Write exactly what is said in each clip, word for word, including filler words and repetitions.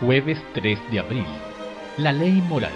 Jueves tres de abril. La ley moral.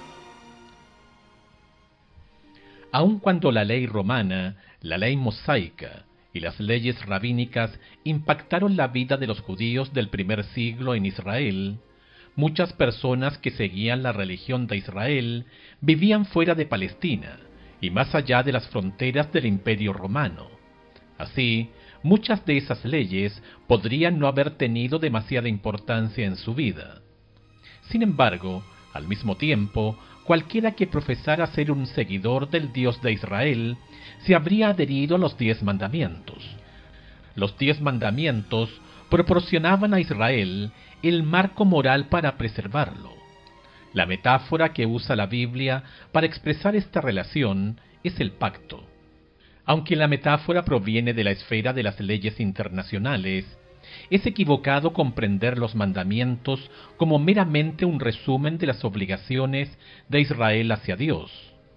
Aun cuando la ley romana, la ley mosaica y las leyes rabínicas impactaron la vida de los judíos del primer siglo en Israel, muchas personas que seguían la religión de Israel vivían fuera de Palestina y más allá de las fronteras del Imperio Romano. Así, muchas de esas leyes podrían no haber tenido demasiada importancia en su vida. Sin embargo, al mismo tiempo, cualquiera que profesara ser un seguidor del Dios de Israel se habría adherido a los diez mandamientos. Los diez mandamientos proporcionaban a Israel el marco moral para preservarlo. La metáfora que usa la Biblia para expresar esta relación es el pacto. Aunque la metáfora proviene de la esfera de las leyes internacionales, es equivocado comprender los mandamientos como meramente un resumen de las obligaciones de Israel hacia Dios.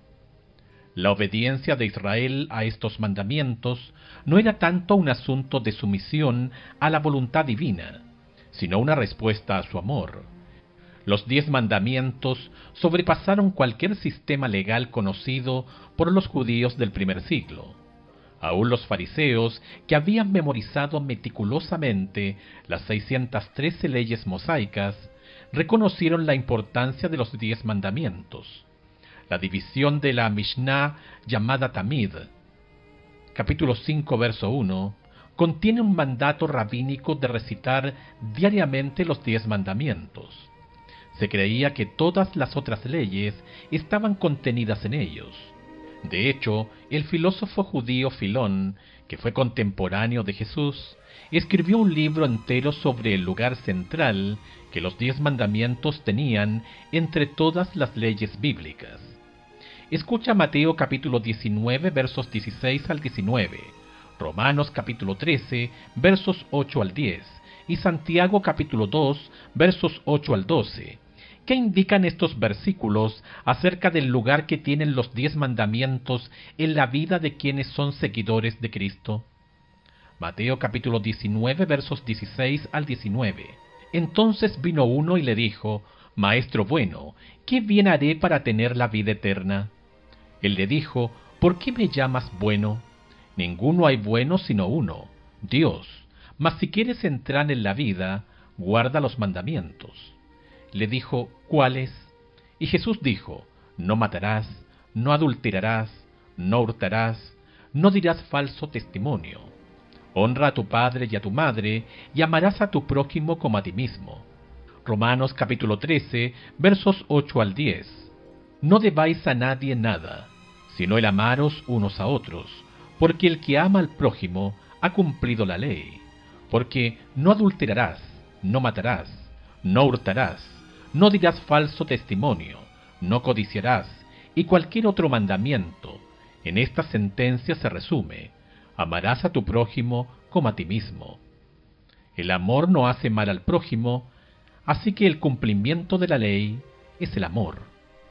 La obediencia de Israel a estos mandamientos no era tanto un asunto de sumisión a la voluntad divina, sino una respuesta a su amor. Los diez mandamientos sobrepasaron cualquier sistema legal conocido por los judíos del primer siglo. Aún los fariseos, que habían memorizado meticulosamente las seiscientas trece leyes mosaicas, reconocieron la importancia de los diez mandamientos. La división de la Mishnah llamada Tamid, capítulo cinco, verso uno, contiene un mandato rabínico de recitar diariamente los diez mandamientos. Se creía que todas las otras leyes estaban contenidas en ellos. De hecho, el filósofo judío Filón, que fue contemporáneo de Jesús, escribió un libro entero sobre el lugar central que los diez mandamientos tenían entre todas las leyes bíblicas. Escucha Mateo capítulo diecinueve, versos dieciséis al diecinueve, Romanos capítulo trece, versos ocho al diez, y Santiago capítulo dos, versos ocho al doce. ¿Qué indican estos versículos acerca del lugar que tienen los diez mandamientos en la vida de quienes son seguidores de Cristo? Mateo capítulo diecinueve, versos dieciséis al diecinueve. Entonces vino uno y le dijo: Maestro bueno, ¿qué bien haré para tener la vida eterna? Él le dijo: ¿Por qué me llamas bueno? Ninguno hay bueno sino uno, Dios. Mas si quieres entrar en la vida, guarda los mandamientos. Le dijo: ¿Cuáles? Y Jesús dijo: No matarás, no adulterarás, no hurtarás, no dirás falso testimonio. Honra a tu padre y a tu madre, y amarás a tu prójimo como a ti mismo. Romanos capítulo trece, versos ocho al diez. No debáis a nadie nada, sino el amaros unos a otros, porque el que ama al prójimo ha cumplido la ley. Porque no adulterarás, no matarás, no hurtarás, no dirás falso testimonio, no codiciarás, y cualquier otro mandamiento. En esta sentencia se resume: amarás a tu prójimo como a ti mismo. El amor no hace mal al prójimo, así que el cumplimiento de la ley es el amor.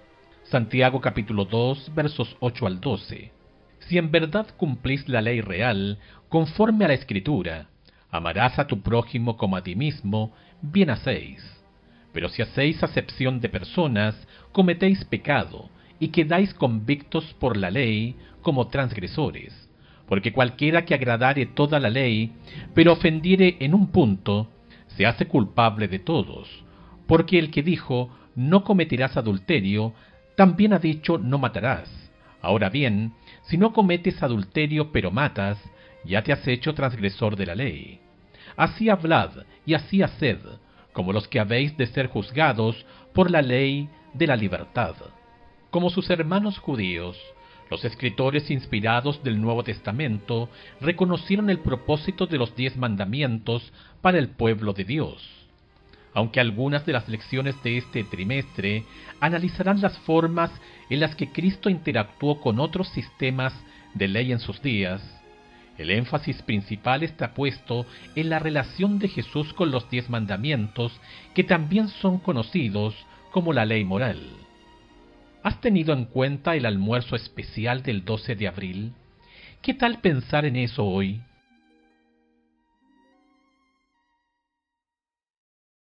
Santiago capítulo dos, versos ocho al doce. Si en verdad cumplís la ley real, conforme a la Escritura, amarás a tu prójimo como a ti mismo, bien hacéis. Pero si hacéis acepción de personas, cometéis pecado, y quedáis convictos por la ley como transgresores. Porque cualquiera que agradare toda la ley, pero ofendiere en un punto, se hace culpable de todos. Porque el que dijo: no cometerás adulterio, también ha dicho: no matarás. Ahora bien, si no cometes adulterio pero matas, ya te has hecho transgresor de la ley. Así hablad y así haced, como los que habéis de ser juzgados por la ley de la libertad. Como sus hermanos judíos, los escritores inspirados del Nuevo Testamento reconocieron el propósito de los diez mandamientos para el pueblo de Dios. Aunque algunas de las lecciones de este trimestre analizarán las formas en las que Cristo interactuó con otros sistemas de ley en sus días, el énfasis principal está puesto en la relación de Jesús con los diez mandamientos, que también son conocidos como la ley moral. ¿Has tenido en cuenta el almuerzo especial del doce de abril? ¿Qué tal pensar en eso hoy?